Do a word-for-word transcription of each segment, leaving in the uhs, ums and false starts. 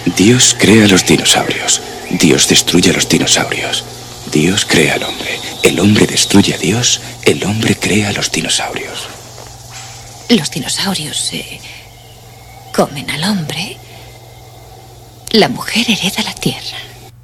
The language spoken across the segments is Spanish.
Dios crea a los dinosaurios. Dios destruye a los dinosaurios. Dios crea al hombre. El hombre destruye a Dios. El hombre crea a los dinosaurios. Los dinosaurios se comen al hombre. La mujer hereda la tierra.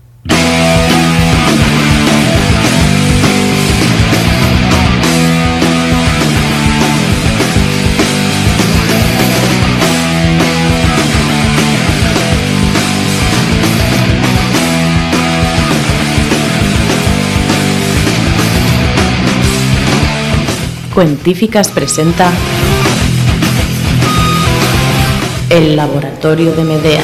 Cuentíficas presenta El Laboratorio de Medea.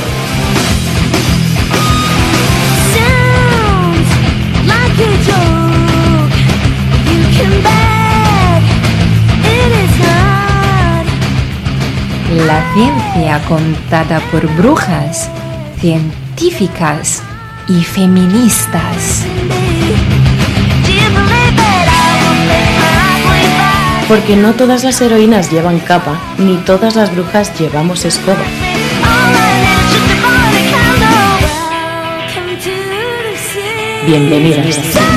La ciencia contada por brujas, científicas y feministas. Porque no todas las heroínas llevan capa, ni todas las brujas llevamos escoba. Bienvenidas.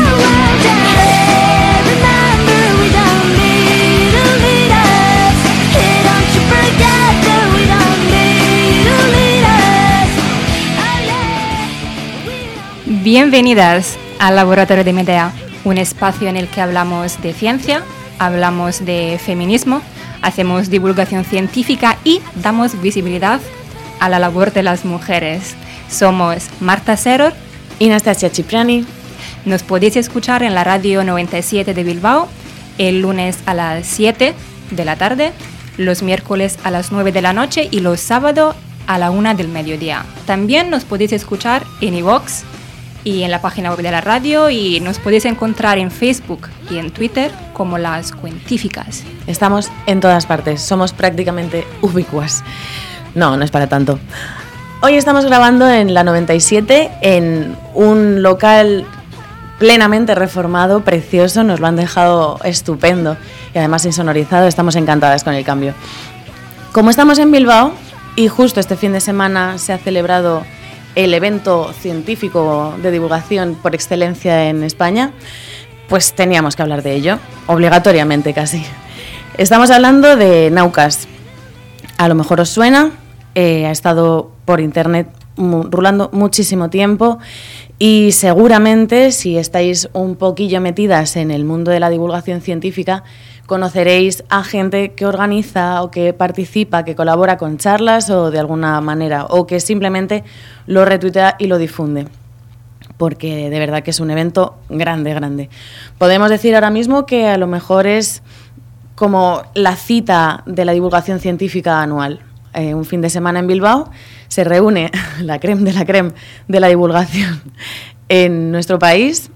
Bienvenidas al Laboratorio de Medea, un espacio en el que hablamos de ciencia, hablamos de feminismo, hacemos divulgación científica y damos visibilidad a la labor de las mujeres. Somos Marta Seror y Nastasia Cipriani. Nos podéis escuchar en la radio noventa y siete de Bilbao el lunes a las siete de la tarde, los miércoles a las nueve de la noche y los sábados a la una del mediodía. También nos podéis escuchar en iVoox y en la página web de la radio, y nos podéis encontrar en Facebook y en Twitter como Las Cuentíficas. Estamos en todas partes, somos prácticamente ubicuas. No, no es para tanto. Hoy estamos grabando en la noventa y siete, en un local plenamente reformado, precioso, nos lo han dejado estupendo y además insonorizado, estamos encantadas con el cambio. Como estamos en Bilbao y justo este fin de semana se ha celebrado el evento científico de divulgación por excelencia en España, pues teníamos que hablar de ello, obligatoriamente casi. Estamos hablando de Naucas. A lo mejor os suena, eh, ha estado por internet mu- rulando muchísimo tiempo y seguramente si estáis un poquillo metidas en el mundo de la divulgación científica, conoceréis a gente que organiza o que participa, que colabora con charlas o de alguna manera, o que simplemente lo retuitea y lo difunde, porque de verdad que es un evento grande, grande. Podemos decir ahora mismo que a lo mejor es como la cita de la divulgación científica anual. Eh, un fin de semana en Bilbao se reúne la creme de la creme de la divulgación en nuestro país.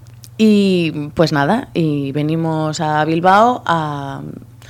Y pues nada, y venimos a Bilbao a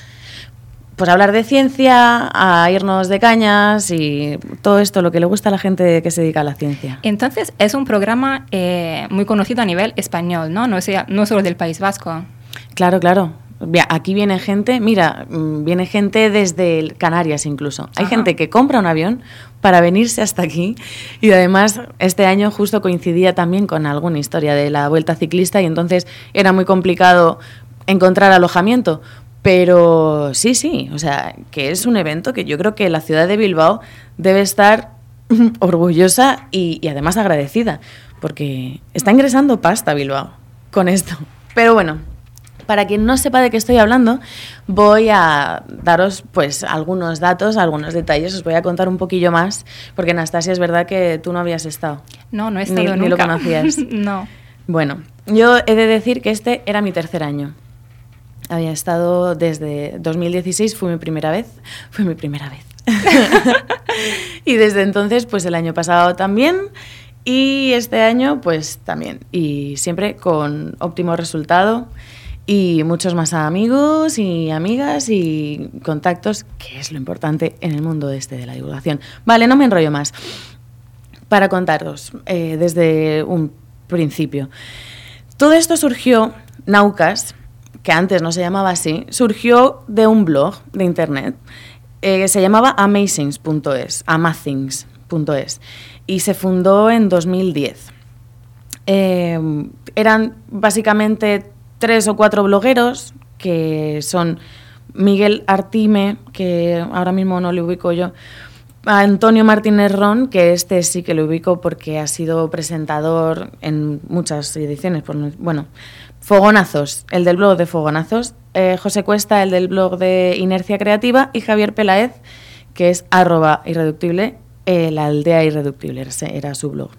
pues a hablar de ciencia, a irnos de cañas y todo esto, lo que le gusta a la gente que se dedica a la ciencia. Entonces es un programa eh, muy conocido a nivel español, ¿no? No, sea, no solo del País Vasco. Claro, claro. Aquí viene gente, mira, viene gente desde Canarias incluso. Hay Ajá. gente que compra un avión para venirse hasta aquí y además este año justo coincidía también con alguna historia de la Vuelta Ciclista y entonces era muy complicado encontrar alojamiento. Pero sí, sí, o sea, que es un evento que yo creo que la ciudad de Bilbao debe estar orgullosa y, y además agradecida, porque está ingresando pasta Bilbao con esto. Pero bueno, para quien no sepa de qué estoy hablando, voy a daros pues algunos datos, algunos detalles, os voy a contar un poquillo más, porque Anastasia, es verdad que tú no habías estado. No, no he estado ni, nunca. Ni lo conocías. No. Bueno, yo he de decir que este era mi tercer año. Había estado desde dos mil dieciséis, fue mi primera vez, fue mi primera vez. Y desde entonces, pues el año pasado también, y este año pues también. Y siempre con óptimo resultado y muchos más amigos y amigas y contactos, que es lo importante en el mundo este de la divulgación. Vale, no me enrollo más. Para contaros eh, desde un principio. Todo esto surgió, Naucas, que antes no se llamaba así, surgió de un blog de internet eh, que se llamaba amazings punto es, amazings punto es y se fundó en dos mil diez. Eh, eran básicamente tres o cuatro blogueros, que son Miguel Artime, que ahora mismo no le ubico yo, a Antonio Martínez Ron, que este sí que lo ubico porque ha sido presentador en muchas ediciones, por, bueno, Fogonazos, el del blog de Fogonazos, eh, José Cuesta, el del blog de Inercia Creativa, y Javier Peláez, que es arroba irreductible, eh, la aldea irreductible, era su blog.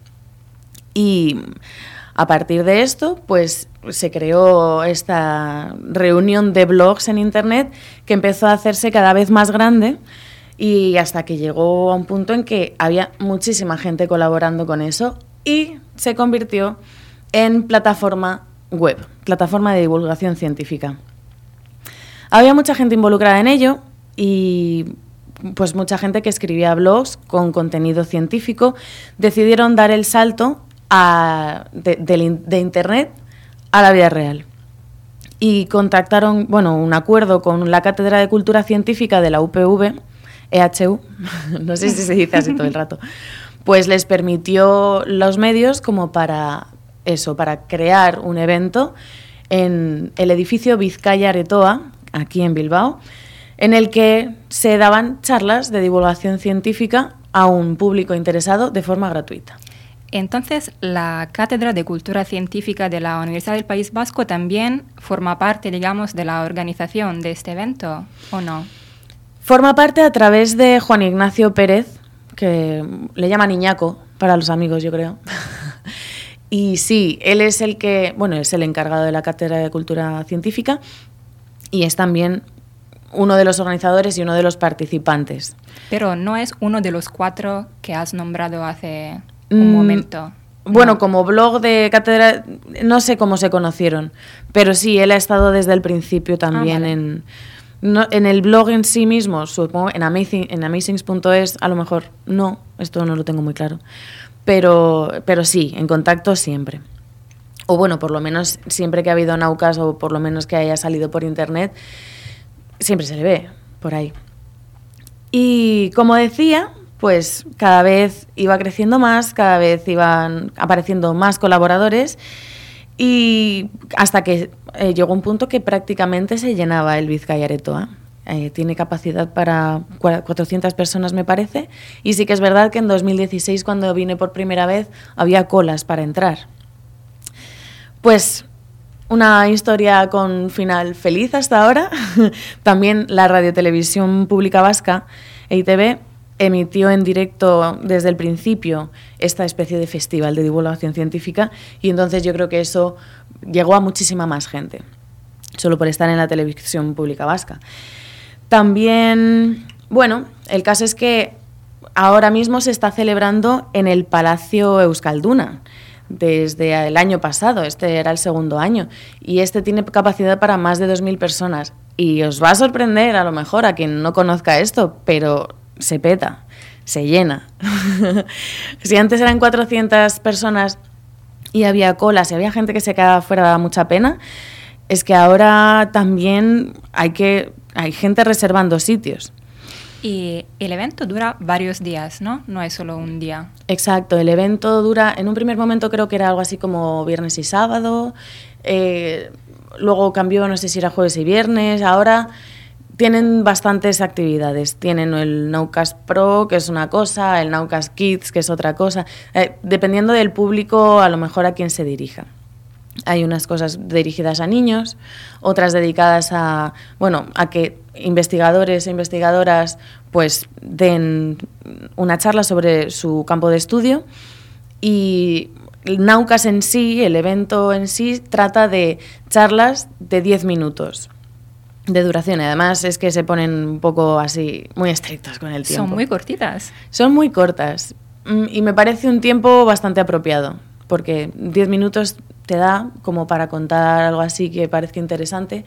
Y a partir de esto, pues se creó esta reunión de blogs en Internet que empezó a hacerse cada vez más grande, y hasta que llegó a un punto en que había muchísima gente colaborando con eso y se convirtió en plataforma web, plataforma de divulgación científica. Había mucha gente involucrada en ello y pues mucha gente que escribía blogs con contenido científico decidieron dar el salto a, de, de, de Internet a la vida real. Y contactaron, bueno, un acuerdo con la Cátedra de Cultura Científica de la U P V, E H U, no sé si se dice así todo el rato, pues les permitió los medios como para eso, para crear un evento en el edificio Vizcaya Aretoa, aquí en Bilbao, en el que se daban charlas de divulgación científica a un público interesado de forma gratuita. Entonces, la Cátedra de Cultura Científica de la Universidad del País Vasco también forma parte, digamos, de la organización de este evento, ¿o no? Forma parte a través de Juan Ignacio Pérez, que le llaman Iñaco para los amigos, yo creo. Y sí, él es el que, bueno, es el encargado de la Cátedra de Cultura Científica y es también uno de los organizadores y uno de los participantes. Pero no es uno de los cuatro que has nombrado hace un mm, momento. Bueno, no. Como blog de cátedra, no sé cómo se conocieron, pero sí, él ha estado desde el principio también ah, vale. en... No, en el blog en sí mismo, supongo, en, amazing, en amazings punto es, a lo mejor no, esto no lo tengo muy claro, pero, pero sí, en contacto siempre. O bueno, por lo menos siempre que ha habido Naucas o por lo menos que haya salido por internet, siempre se le ve por ahí. Y como decía, pues cada vez iba creciendo más, cada vez iban apareciendo más colaboradores y hasta que eh, llegó un punto que prácticamente se llenaba el Vizcaya Aretoa. Eh, tiene capacidad para cuatrocientas personas, me parece, y sí que es verdad que en dos mil dieciséis, cuando vine por primera vez, había colas para entrar. Pues una historia con final feliz hasta ahora. También la Radiotelevisión Pública Vasca, E I T B, emitió en directo desde el principio esta especie de festival de divulgación científica y entonces yo creo que eso llegó a muchísima más gente, solo por estar en la televisión pública vasca. También, bueno, el caso es que ahora mismo se está celebrando en el Palacio Euskalduna desde el año pasado, este era el segundo año, y este tiene capacidad para más de dos mil personas. Y os va a sorprender a lo mejor a quien no conozca esto, pero se peta, se llena. Si antes eran cuatrocientas personas y había colas y había gente que se quedaba fuera, daba mucha pena, es que ahora también hay que hay gente reservando sitios. Y el evento dura varios días, ¿no? No es solo un día. Exacto, el evento dura, en un primer momento creo que era algo así como viernes y sábado, eh, luego cambió, no sé si era jueves y viernes, ahora tienen bastantes actividades. Tienen el Naucas Pro, que es una cosa, el Naucas Kids, que es otra cosa, eh, dependiendo del público, a lo mejor a quién se dirija. Hay unas cosas dirigidas a niños, otras dedicadas a, bueno, a que investigadores e investigadoras pues den una charla sobre su campo de estudio, y Naucas en sí, el evento en sí, trata de charlas de diez minutos de duración. Y además es que se ponen un poco así, muy estrictos con el tiempo. Son muy cortitas. Son muy cortas y me parece un tiempo bastante apropiado, porque diez minutos te da como para contar algo así que parezca interesante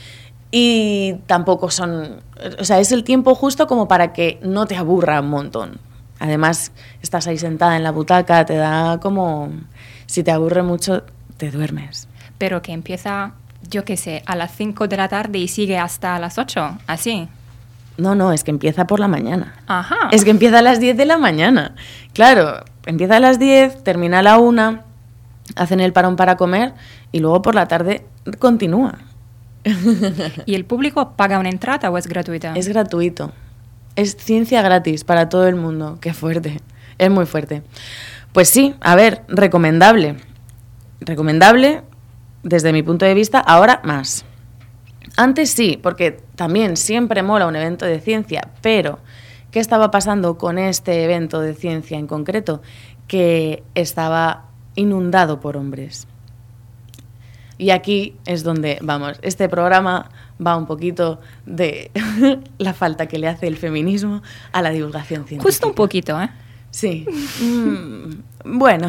y tampoco son... O sea, es el tiempo justo como para que no te aburra un montón. Además, estás ahí sentada en la butaca, te da como... Si te aburre mucho, te duermes. Pero que empieza, yo qué sé, a las cinco de la tarde y sigue hasta las ocho, así. No, no, es que empieza por la mañana. Ajá. Es que empieza a las diez de la mañana. Claro, empieza a las diez, termina a la una, hacen el parón para comer y luego por la tarde continúa. ¿Y el público paga una entrada o es gratuita? Es gratuito. Es ciencia gratis para todo el mundo. Qué fuerte. Es muy fuerte. Pues sí, a ver, recomendable. Recomendable desde mi punto de vista, ahora más. Antes sí, porque también siempre mola un evento de ciencia, pero ¿qué estaba pasando con este evento de ciencia en concreto? Que estaba inundado por hombres. Y aquí es donde, vamos, este programa va un poquito de la falta que le hace el feminismo a la divulgación científica. Justo un poquito, ¿eh? Sí. Mm, bueno.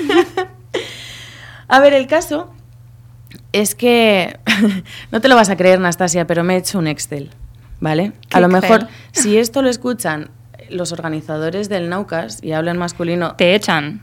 A ver, el caso es que, no te lo vas a creer, Nastasia, pero me he hecho un Excel, ¿vale? A lo Excel? mejor, si esto lo escuchan los organizadores del Naucas y hablan masculino... Te echan.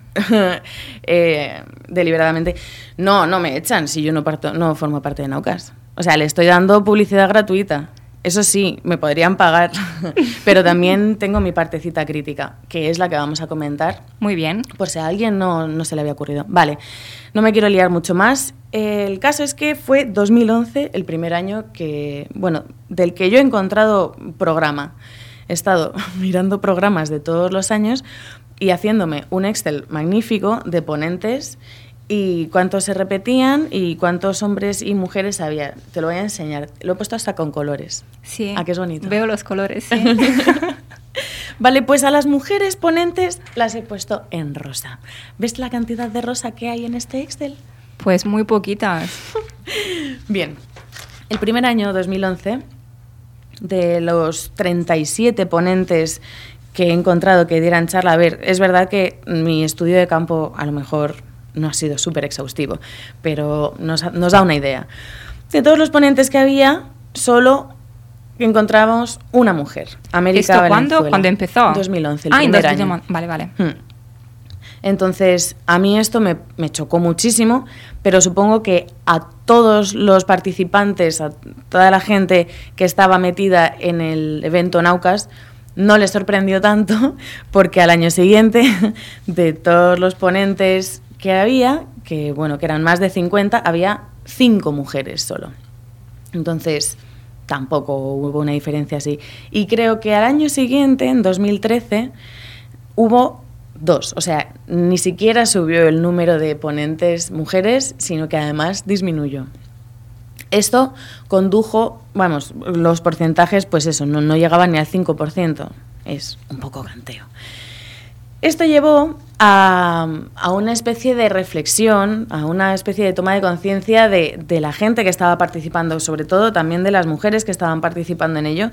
eh, deliberadamente. No, no me echan si yo no, parto, no formo parte de Naucas. O sea, le estoy dando publicidad gratuita. Eso sí, me podrían pagar, pero también tengo mi partecita crítica, que es la que vamos a comentar. Muy bien. Por si a alguien no, no se le había ocurrido. Vale, no me quiero liar mucho más. El caso es que fue dos mil once el primer año que, bueno, del que yo he encontrado programa. He estado mirando programas de todos los años y haciéndome un Excel magnífico de ponentes y cuántos se repetían y cuántos hombres y mujeres había. Te lo voy a enseñar. Lo he puesto hasta con colores. Sí. ¿A qué es bonito? Veo los colores, sí. Vale, pues a las mujeres ponentes las he puesto en rosa. ¿Ves la cantidad de rosa que hay en este Excel? Pues muy poquitas. Bien. El primer año, dos mil once, de los treinta y siete ponentes que he encontrado que dieran charla, a ver, es verdad que mi estudio de campo a lo mejor no ha sido súper exhaustivo, pero nos, nos da una idea. De todos los ponentes que había, solo encontramos una mujer, América ¿Esto cuándo? Valenzuela. ¿Cuándo empezó? dos mil once, el ah, en primer dos mil once. año. Vale, vale. Hmm. Entonces, a mí esto me, me chocó muchísimo, pero supongo que a todos los participantes, a toda la gente que estaba metida en el evento Naucas, no les sorprendió tanto, porque al año siguiente, de todos los ponentes que había, que bueno, que eran más de cincuenta, había cinco mujeres solo. Entonces, tampoco hubo una diferencia así. Y creo que al año siguiente, en dos mil trece, hubo dos. O sea, ni siquiera subió el número de ponentes mujeres, sino que además disminuyó. Esto condujo, vamos, los porcentajes, pues eso, no, no llegaban ni al cinco por ciento. Es un poco canteo. Esto llevó a, a una especie de reflexión, a una especie de toma de conciencia de, de la gente que estaba participando, sobre todo también de las mujeres que estaban participando en ello,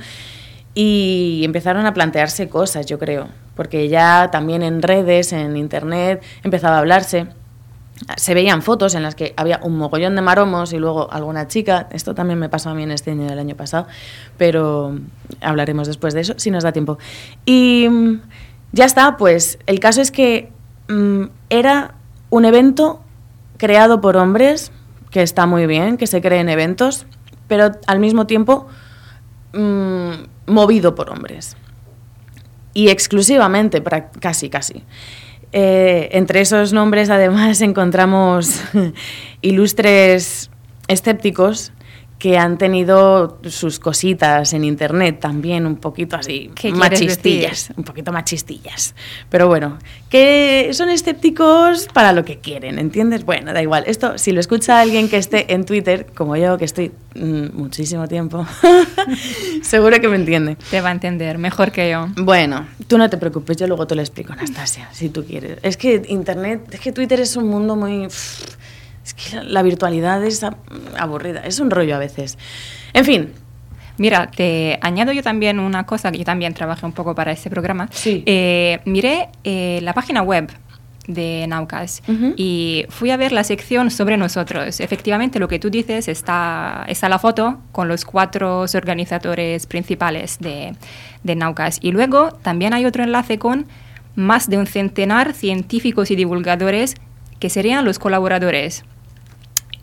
y empezaron a plantearse cosas, yo creo, porque ya también en redes, en internet, empezaba a hablarse. Se veían fotos en las que había un mogollón de maromos y luego alguna chica. Esto también me pasó a mí en este año del año pasado, pero hablaremos después de eso, si nos da tiempo. Y ya está, pues el caso es que mmm, era un evento creado por hombres, que está muy bien, que se creen eventos, pero al mismo tiempo mmm, movido por hombres. Y exclusivamente, casi, casi. Eh, entre esos nombres, además, encontramos ilustres escépticos que han tenido sus cositas en internet también, un poquito así, machistillas, un poquito machistillas. Pero bueno, que son escépticos para lo que quieren, ¿entiendes? Bueno, da igual. Esto, si lo escucha alguien que esté en Twitter, como yo, que estoy mmm, muchísimo tiempo, seguro que me entiende. Te va a entender, mejor que yo. Bueno, tú no te preocupes, yo luego te lo explico, Anastasia, si tú quieres. Es que internet, es que Twitter es un mundo muy... Es que la virtualidad es aburrida, es un rollo a veces. En fin. Mira, te añado yo también una cosa, que yo también trabajé un poco para este programa. Sí. Eh, miré eh, la página web de Naucas uh-huh. y fui a ver la sección sobre nosotros. Efectivamente, lo que tú dices, está, está la foto con los cuatro organizadores principales de, de Naucas. Y luego también hay otro enlace con más de un centenar científicos y divulgadores que serían los colaboradores.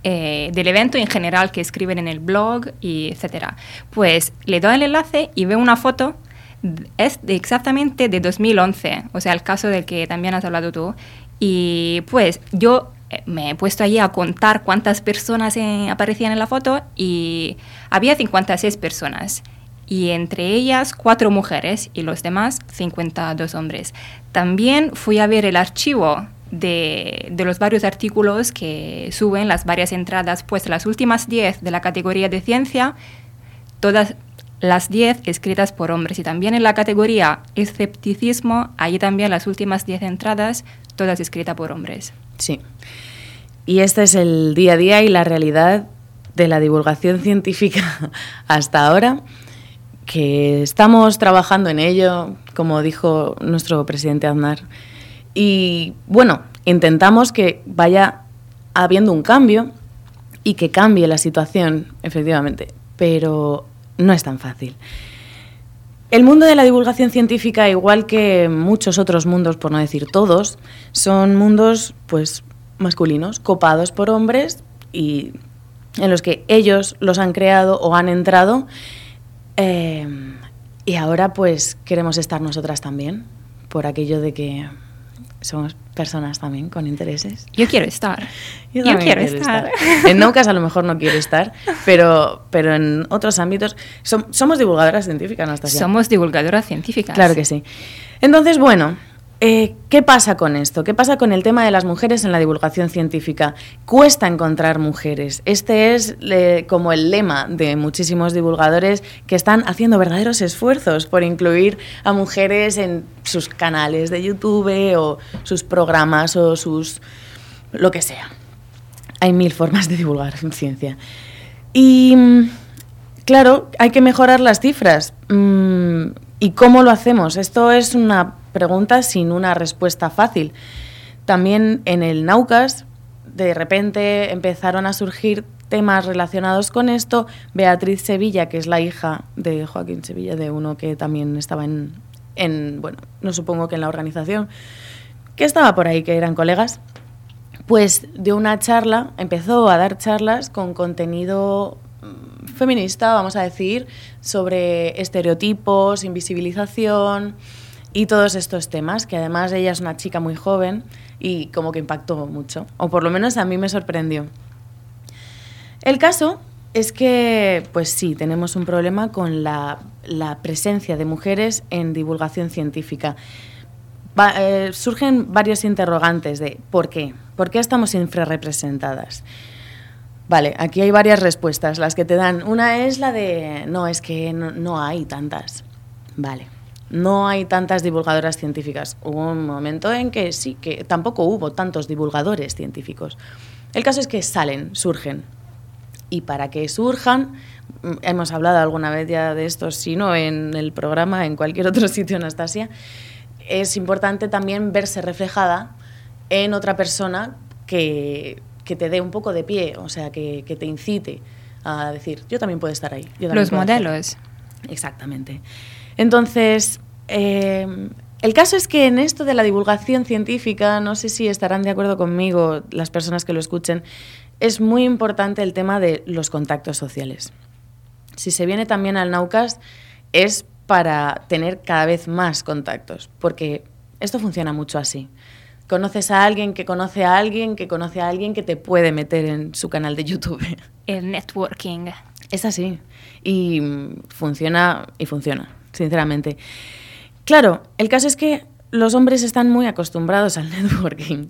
eh, del evento en general que escriben en el blog, y etcétera. Pues le doy el enlace y veo una foto, es de exactamente de dos mil once, o sea, el caso del que también has hablado tú. Y pues yo me he puesto allí a contar cuántas personas eh, aparecían en la foto y había cincuenta y seis personas. Y entre ellas cuatro mujeres y los demás cincuenta y dos hombres. También fui a ver el archivo de, de los varios artículos que suben, las varias entradas, pues las últimas diez de la categoría de ciencia, todas las diez escritas por hombres. Y también en la categoría escepticismo, allí también las últimas diez entradas, todas escritas por hombres. Sí. Y este es el día a día y la realidad de la divulgación científica hasta ahora, que estamos trabajando en ello, como dijo nuestro presidente Aznar. Y bueno, intentamos que vaya habiendo un cambio y que cambie la situación, efectivamente, pero no es tan fácil. El mundo de la divulgación científica, igual que muchos otros mundos, por no decir todos, son mundos pues masculinos, copados por hombres y en los que ellos los han creado o han entrado, eh, y ahora pues queremos estar nosotras también, por aquello de que somos personas también con intereses. Yo quiero estar. Yo, Yo quiero, quiero estar. estar. En Naucas a lo mejor no quiero estar, pero, pero en otros ámbitos som, somos divulgadoras científicas, Anastasia. Somos divulgadoras científicas. Claro que sí. Entonces, bueno, eh, ¿qué pasa con esto? ¿Qué pasa con el tema de las mujeres en la divulgación científica? Cuesta encontrar mujeres. Este es le, como el lema de muchísimos divulgadores que están haciendo verdaderos esfuerzos por incluir a mujeres en sus canales de YouTube o sus programas o sus... lo que sea. Hay mil formas de divulgar ciencia. Y, claro, hay que mejorar las cifras. ¿Y cómo lo hacemos? Esto es una pregunta sin una respuesta fácil. También en el Naucas, de repente empezaron a surgir temas relacionados con esto. Beatriz Sevilla, que es la hija de Joaquín Sevilla, de uno que también estaba en, en bueno, no supongo que en la organización, que estaba por ahí, que eran colegas, pues dio una charla, empezó a dar charlas con contenido feminista, vamos a decir, sobre estereotipos, invisibilización y todos estos temas, que además ella es una chica muy joven y como que impactó mucho, o por lo menos a mí me sorprendió. El caso es que, pues sí, tenemos un problema con la, la presencia de mujeres en divulgación científica. Va, eh, surgen varios interrogantes de ¿por qué? ¿Por qué estamos infrarrepresentadas? Vale, aquí hay varias respuestas, las que te dan. Una es la de, no, es que no, no hay tantas. Vale, no hay tantas divulgadoras científicas. Hubo un momento en que sí, que tampoco hubo tantos divulgadores científicos. El caso es que salen, surgen. Y para que surjan, hemos hablado alguna vez ya de esto, si no en el programa, en cualquier otro sitio, Anastasia, es importante también verse reflejada en otra persona que, que te dé un poco de pie, o sea, que, que te incite a decir, yo también puedo estar ahí. Yo también Los puedo modelos. hacer. Exactamente. Entonces, eh, el caso es que en esto de la divulgación científica, no sé si estarán de acuerdo conmigo las personas que lo escuchen, es muy importante el tema de los contactos sociales. Si se viene también al Naucas, es para tener cada vez más contactos, porque esto funciona mucho así. Conoces a alguien que conoce a alguien que conoce a alguien que te puede meter en su canal de YouTube. El networking. Es así. Y funciona, y funciona, sinceramente. Claro, el caso es que los hombres están muy acostumbrados al networking.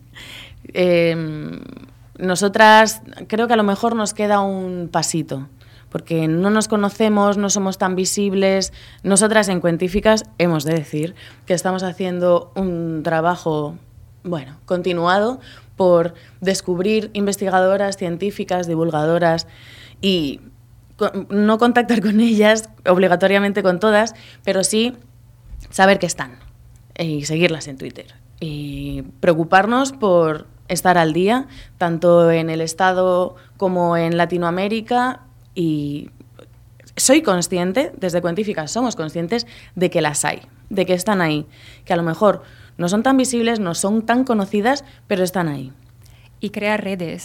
Eh, nosotras creo que a lo mejor nos queda un pasito, porque no nos conocemos, no somos tan visibles. Nosotras en Cuentíficas hemos de decir que estamos haciendo un trabajo, bueno, continuado por descubrir investigadoras, científicas, divulgadoras y no contactar con ellas, obligatoriamente con todas, pero sí saber que están y seguirlas en Twitter y preocuparnos por estar al día, tanto en el Estado como en Latinoamérica. Y soy consciente, desde Cuentíficas somos conscientes de que las hay, de que están ahí, que a lo mejor no son tan visibles, no son tan conocidas, pero están ahí. Y crear redes.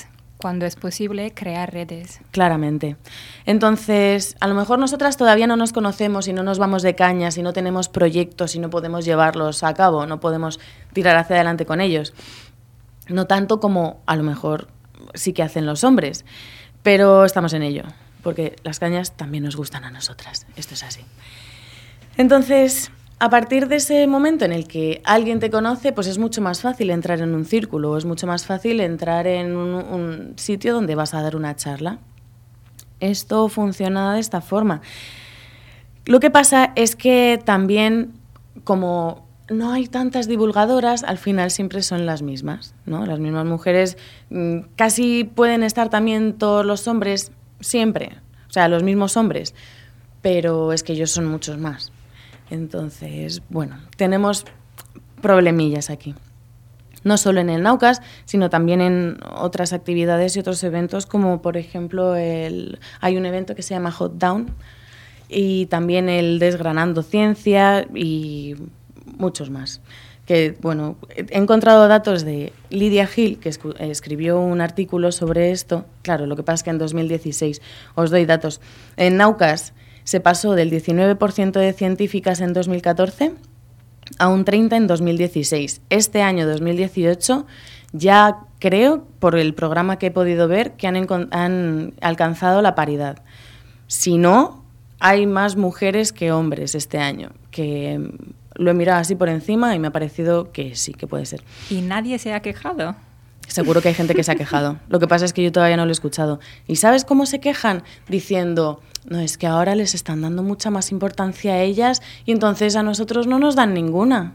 cuando es posible, crear redes. Claramente. Entonces, a lo mejor nosotras todavía no nos conocemos y no nos vamos de cañas y no tenemos proyectos y no podemos llevarlos a cabo, no podemos tirar hacia adelante con ellos. No tanto como a lo mejor sí que hacen los hombres, pero estamos en ello, porque las cañas también nos gustan a nosotras. Esto es así. Entonces, a partir de ese momento en el que alguien te conoce, pues es mucho más fácil entrar en un círculo, es mucho más fácil entrar en un, un sitio donde vas a dar una charla. Esto funciona de esta forma. Lo que pasa es que también, como no hay tantas divulgadoras, al final siempre son las mismas, ¿no? Las mismas mujeres, casi pueden estar también todos los hombres, siempre, o sea, los mismos hombres, pero es que ellos son muchos más. Entonces, bueno, tenemos problemillas aquí. No solo en el Naucas, sino también en otras actividades y otros eventos, como por ejemplo, el, hay un evento que se llama Hot Down y también el Desgranando Ciencia y muchos más. Que, bueno, he encontrado datos de Lydia Hill, que escu- escribió un artículo sobre esto. Claro, lo que pasa es que en dos mil dieciséis, os doy datos, en Naucas se pasó del diecinueve por ciento de científicas en dos mil catorce a un treinta por ciento en dos mil dieciséis. Este año, dos mil dieciocho, ya creo, por el programa que he podido ver, que han, encon- han alcanzado la paridad. Si no, hay más mujeres que hombres este año, que lo he mirado así por encima y me ha parecido que sí, que puede ser. ¿Y nadie se ha quejado? Seguro que hay gente que se ha quejado. Lo que pasa es que yo todavía no lo he escuchado. ¿Y sabes cómo se quejan? Diciendo, no, es que ahora les están dando mucha más importancia a ellas y entonces a nosotros no nos dan ninguna.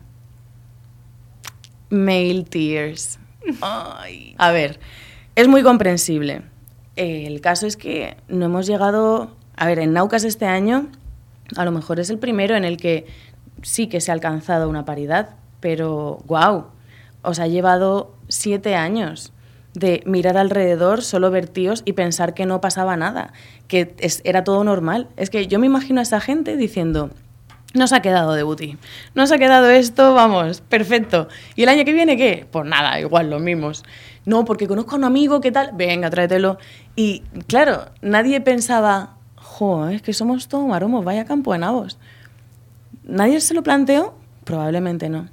Male tears. Ay. A ver, es muy comprensible. El caso es que no hemos llegado... A ver, en Naucas este año a lo mejor es el primero en el que sí que se ha alcanzado una paridad, pero guau, os ha llevado siete años de mirar alrededor, solo ver tíos y pensar que no pasaba nada, que es, era todo normal. Es que yo me imagino a esa gente diciendo, nos ha quedado de booty, nos ha quedado esto, vamos, perfecto. ¿Y el año que viene qué? Pues nada, igual, los mismos. No, porque conozco a un amigo, ¿qué tal? Venga, tráetelo. Y claro, nadie pensaba, jo, es que somos todos maromos, vaya campo de nabos. ¿Nadie se lo planteó? Probablemente no.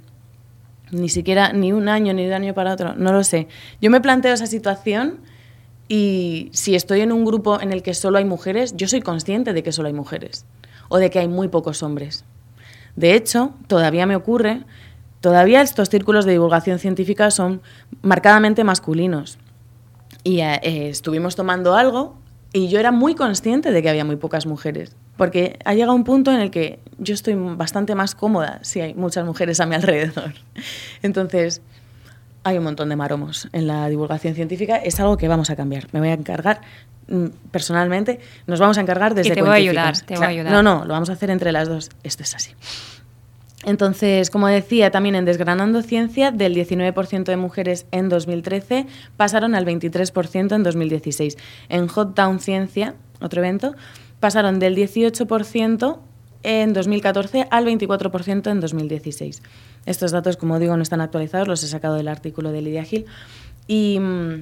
Ni siquiera ni un año, ni de un año para otro, no lo sé. Yo me planteo esa situación y si estoy en un grupo en el que solo hay mujeres, yo soy consciente de que solo hay mujeres o de que hay muy pocos hombres. De hecho, todavía me ocurre, todavía estos círculos de divulgación científica son marcadamente masculinos. Y eh, estuvimos tomando algo y yo era muy consciente de que había muy pocas mujeres. Porque ha llegado un punto en el que yo estoy bastante más cómoda si hay muchas mujeres a mi alrededor. Entonces, hay un montón de maromos en la divulgación científica. Es algo que vamos a cambiar. Me voy a encargar, personalmente, nos vamos a encargar desde Y te voy a ayudar, te voy a ayudar. No, no, lo vamos a hacer entre las dos. Esto es así. Entonces, como decía, también en Desgranando Ciencia, del diecinueve por ciento de mujeres en dos mil trece pasaron al veintitrés por ciento en dos mil dieciséis. En Hot Down Ciencia, otro evento, pasaron del dieciocho por ciento en dos mil catorce al veinticuatro por ciento en dos mil dieciséis. Estos datos, como digo, no están actualizados, los he sacado del artículo de Lydia Hill. Y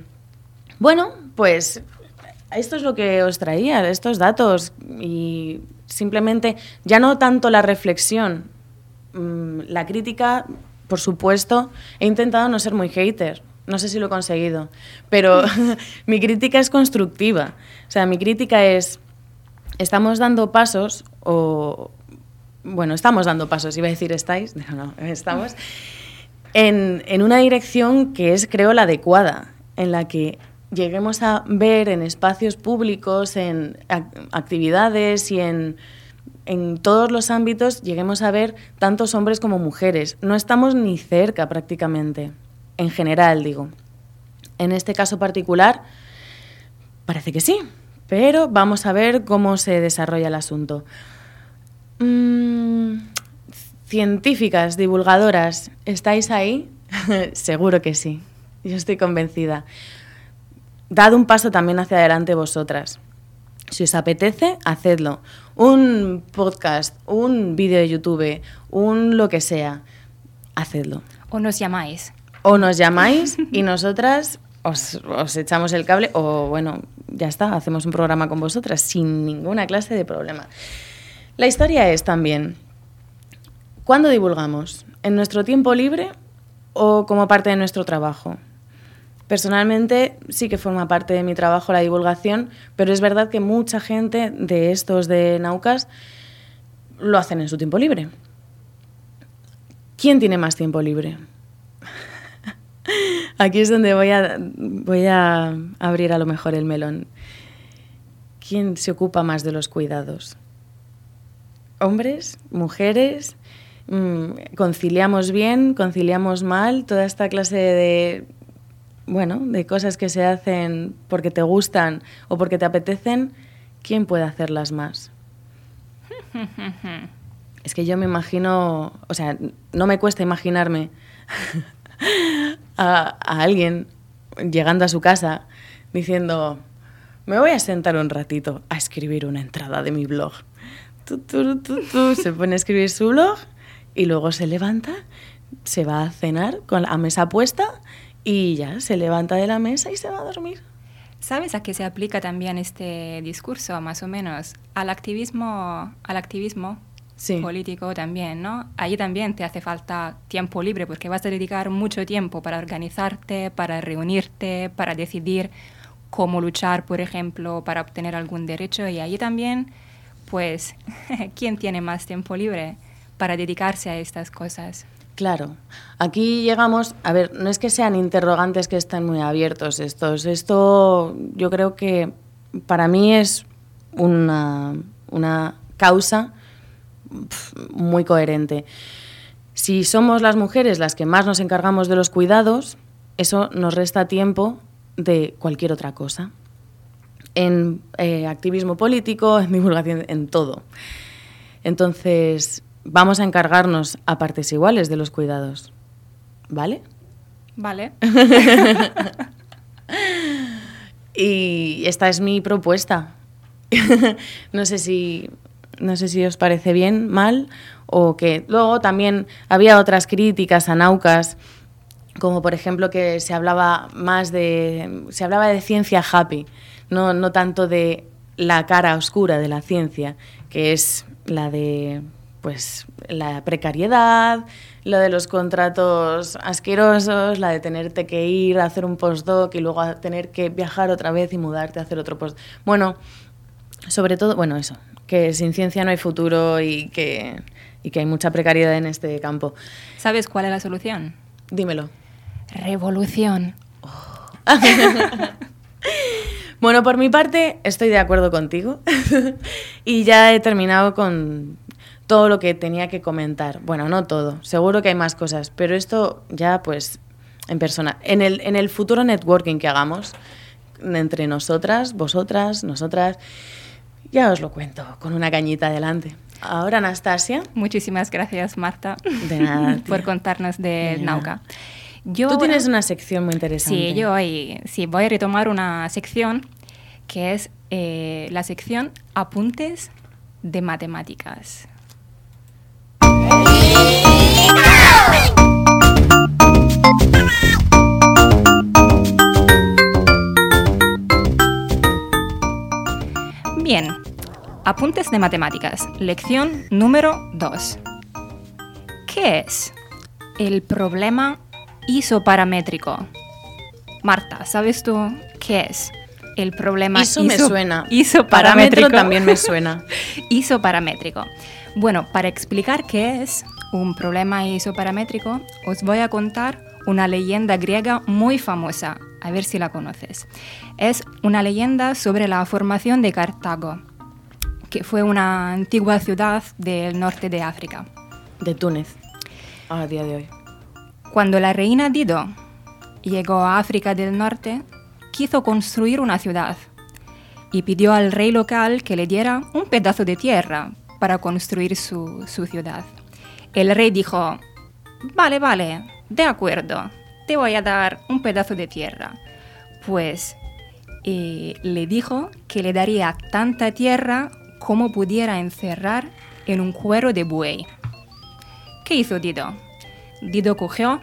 bueno, pues esto es lo que os traía, estos datos. Y simplemente, ya no tanto la reflexión, la crítica, por supuesto, he intentado no ser muy hater. No sé si lo he conseguido, pero mi crítica es constructiva. O sea, mi crítica es... Estamos dando pasos, o bueno, estamos dando pasos, iba a decir estáis, no, no, estamos, en, en una dirección que es, creo, la adecuada, en la que lleguemos a ver en espacios públicos, en actividades y en, en todos los ámbitos, lleguemos a ver tantos hombres como mujeres. No estamos ni cerca prácticamente, en general, digo. En este caso particular, parece que sí. Pero vamos a ver cómo se desarrolla el asunto. Mm, científicas, divulgadoras, ¿estáis ahí? Seguro que sí, yo estoy convencida. Dad un paso también hacia adelante vosotras. Si os apetece, hacedlo. Un podcast, un vídeo de YouTube, un lo que sea, hacedlo. O nos llamáis. O nos llamáis y nosotras os, os echamos el cable o, bueno, ya está, hacemos un programa con vosotras sin ninguna clase de problema. La historia es también, ¿cuándo divulgamos? ¿En nuestro tiempo libre o como parte de nuestro trabajo? Personalmente sí que forma parte de mi trabajo la divulgación, pero es verdad que mucha gente de estos de Naucas lo hacen en su tiempo libre. ¿Quién tiene más tiempo libre? Aquí es donde voy a, voy a abrir a lo mejor el melón. ¿Quién se ocupa más de los cuidados? ¿Hombres? ¿Mujeres? ¿Conciliamos bien? ¿Conciliamos mal? Toda esta clase de... bueno, de cosas que se hacen porque te gustan o porque te apetecen, ¿quién puede hacerlas más? Es que yo me imagino, o sea, no me cuesta imaginarme a, a alguien llegando a su casa diciendo, me voy a sentar un ratito a escribir una entrada de mi blog. Tú, tú, tú, tú, se pone a escribir su blog y luego se levanta, se va a cenar con la mesa puesta y ya se levanta de la mesa y se va a dormir. ¿Sabes a qué se aplica también este discurso, más o menos? Al activismo, al activismo sí. político también, ¿no? Ahí también te hace falta tiempo libre porque vas a dedicar mucho tiempo para organizarte, para reunirte, para decidir cómo luchar, por ejemplo, para obtener algún derecho. Y ahí también, pues, ¿quién tiene más tiempo libre para dedicarse a estas cosas? Claro, aquí llegamos, a ver, no es que sean interrogantes que estén muy abiertos estos, esto yo creo que para mí es una, una causa muy coherente. Si somos las mujeres las que más nos encargamos de los cuidados, eso nos resta tiempo de cualquier otra cosa, en eh, activismo político, en divulgación, en todo. Entonces... vamos a encargarnos a partes iguales de los cuidados, ¿vale? Vale. Y esta es mi propuesta. No sé si, no sé si os parece bien, mal, o que luego también había otras críticas a Naucas, como por ejemplo que se hablaba más de, se hablaba de ciencia happy, no, no tanto de la cara oscura de la ciencia, que es la de... pues la precariedad, lo de los contratos asquerosos, la de tenerte que ir a hacer un postdoc y luego a tener que viajar otra vez y mudarte a hacer otro postdoc. Bueno, sobre todo, bueno, eso, que sin ciencia no hay futuro y que, y que hay mucha precariedad en este campo. ¿Sabes cuál es la solución? Dímelo. Revolución. Oh. Bueno, por mi parte, estoy de acuerdo contigo y ya he terminado con... todo lo que tenía que comentar. Bueno, no todo, seguro que hay más cosas, pero esto ya pues en persona. En el, en el futuro networking que hagamos entre nosotras, vosotras, nosotras, ya os lo cuento con una cañita adelante. Ahora, Anastasia. Muchísimas gracias, Marta, de nada, por contarnos de, de Nauka. Yo Tú ahora, tienes una sección muy interesante. Sí, yo hoy sí, voy a retomar una sección que es eh, la sección Apuntes de Matemáticas. Bien, apuntes de matemáticas, lección número dos. ¿Qué es el problema isoparamétrico? Marta, ¿sabes tú qué es el problema Iso iso- me suena. isoparamétrico? Parámetro también me suena. Isoparamétrico. Bueno, para explicar qué es un problema isoparamétrico, os voy a contar una leyenda griega muy famosa. A ver si la conoces. Es una leyenda sobre la formación de Cartago, que fue una antigua ciudad del norte de África. De Túnez, a día de hoy. Cuando la reina Dido llegó a África del Norte, quiso construir una ciudad y pidió al rey local que le diera un pedazo de tierra para construir su, su ciudad. El rey dijo, vale, vale, de acuerdo, te voy a dar un pedazo de tierra. Pues eh, le dijo que le daría tanta tierra como pudiera encerrar en un cuero de buey. ¿Qué hizo Dido? Dido cogió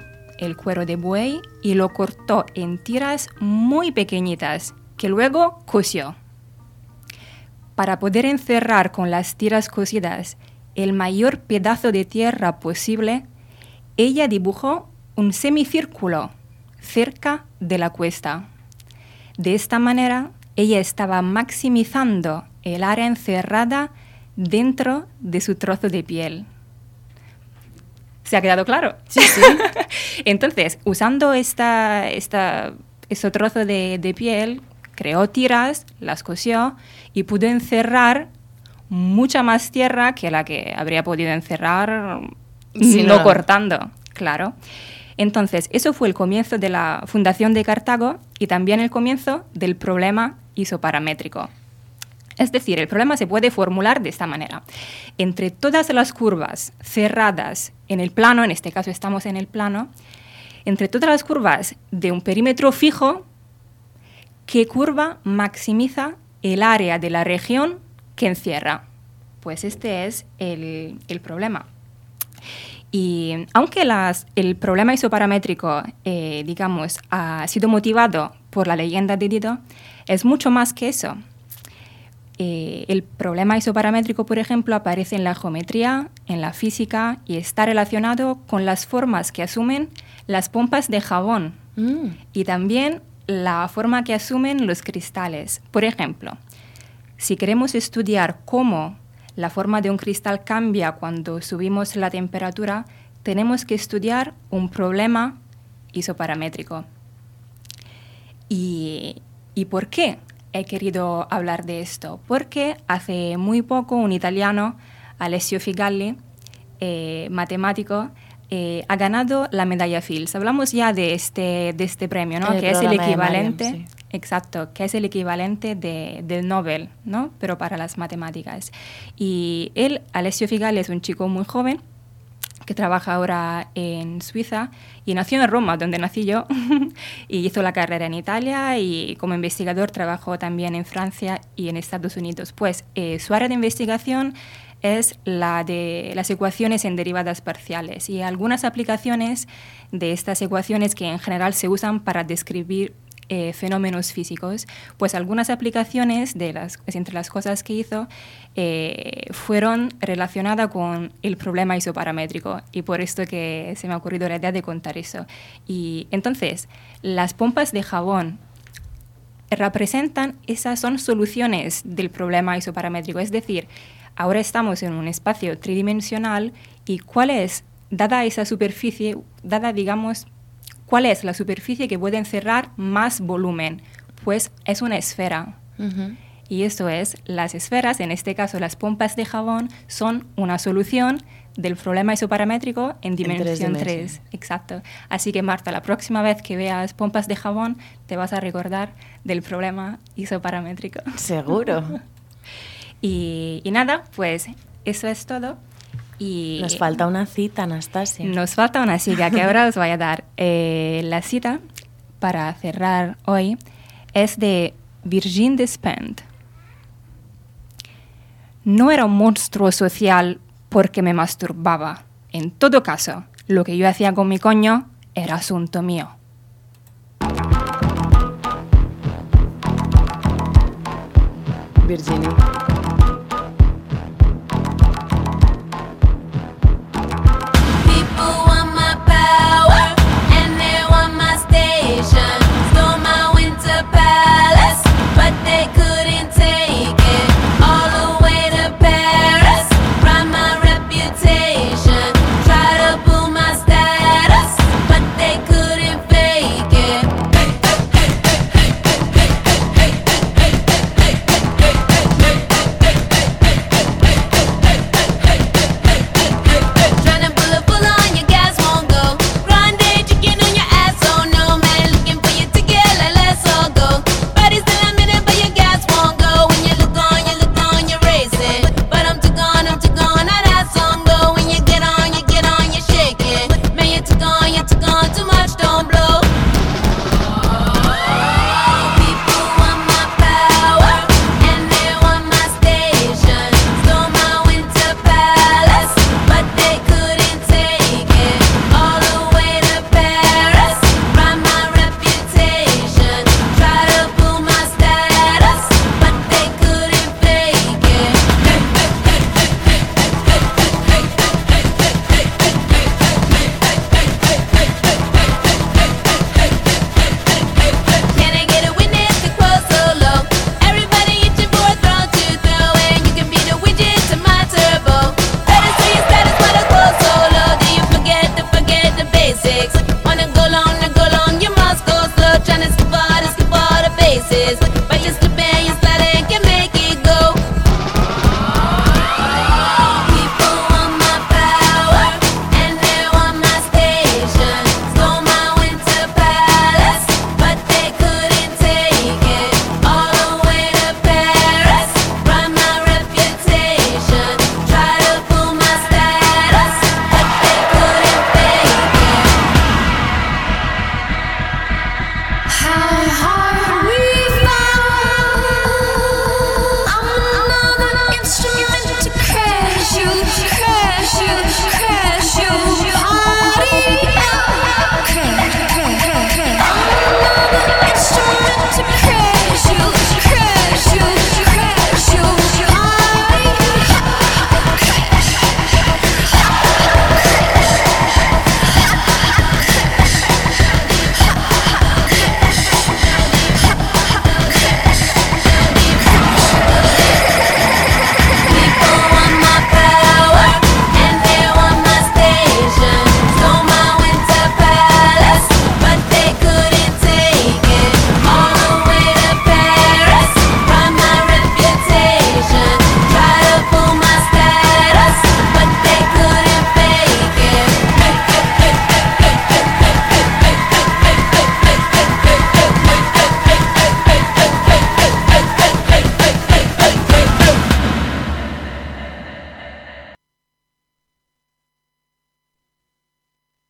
el cuero de buey y lo cortó en tiras muy pequeñitas, que luego cosió. Para poder encerrar con las tiras cosidas el mayor pedazo de tierra posible, ella dibujó un semicírculo cerca de la cuesta. De esta manera, ella estaba maximizando el área encerrada dentro de su trozo de piel. ¿Se ha quedado claro? Sí, sí. Entonces, usando esta, esta, este trozo de, de piel, creó tiras, las cosió y pudo encerrar mucha más tierra que la que habría podido encerrar sí, no no. cortando, claro. Entonces, eso fue el comienzo de la fundación de Cartago y también el comienzo del problema isoparamétrico. Es decir, el problema se puede formular de esta manera. Entre todas las curvas cerradas en el plano, en este caso estamos en el plano, entre todas las curvas de un perímetro fijo, ¿qué curva maximiza el área de la región que encierra? Pues este es el, el problema. Y aunque las, el problema isoparamétrico, eh, digamos, ha sido motivado por la leyenda de Dido, es mucho más que eso. Eh, el problema isoparamétrico, por ejemplo, aparece en la geometría, en la física y está relacionado con las formas que asumen las pompas de jabón mm. y también la forma que asumen los cristales. Por ejemplo, si queremos estudiar cómo la forma de un cristal cambia cuando subimos la temperatura, tenemos que estudiar un problema isoparamétrico. ¿Y, ¿y por qué he querido hablar de esto? Porque hace muy poco un italiano, Alessio Figalli, eh, matemático, eh, ha ganado la medalla Fields. Hablamos ya de este, de este premio, ¿no? El que es el equivalente, Mariam, sí. Exacto, que es el equivalente de, del Nobel, ¿no? Pero para las matemáticas. Y él, Alessio Figalli, es un chico muy joven que trabaja ahora en Suiza y nació en Roma, donde nací yo, y hizo la carrera en Italia y como investigador trabajó también en Francia y en Estados Unidos. Pues eh, su área de investigación es la de las ecuaciones en derivadas parciales y algunas aplicaciones de estas ecuaciones que en general se usan para describir Eh, fenómenos físicos, pues algunas aplicaciones de las, pues entre las cosas que hizo eh, fueron relacionadas con el problema isoparamétrico y por esto que se me ha ocurrido la idea de contar eso. Y entonces, las pompas de jabón representan, esas son soluciones del problema isoparamétrico, es decir, ahora estamos en un espacio tridimensional y cuál es, dada esa superficie, dada digamos ¿cuál es la superficie que puede encerrar más volumen? Pues es una esfera. Uh-huh. Y esto es, las esferas, en este caso las pompas de jabón, son una solución del problema isoparamétrico en dimensión tres. Exacto. Así que, Marta, la próxima vez que veas pompas de jabón, te vas a recordar del problema isoparamétrico. Seguro. y, y nada, pues eso es todo. Y nos falta una cita, Anastasia. Nos falta una cita que ahora os voy a dar. Eh, la cita, para cerrar hoy, es de Virginie Despentes. No era un monstruo social porque me masturbaba. En todo caso, lo que yo hacía con mi coño era asunto mío. Virginie. Don't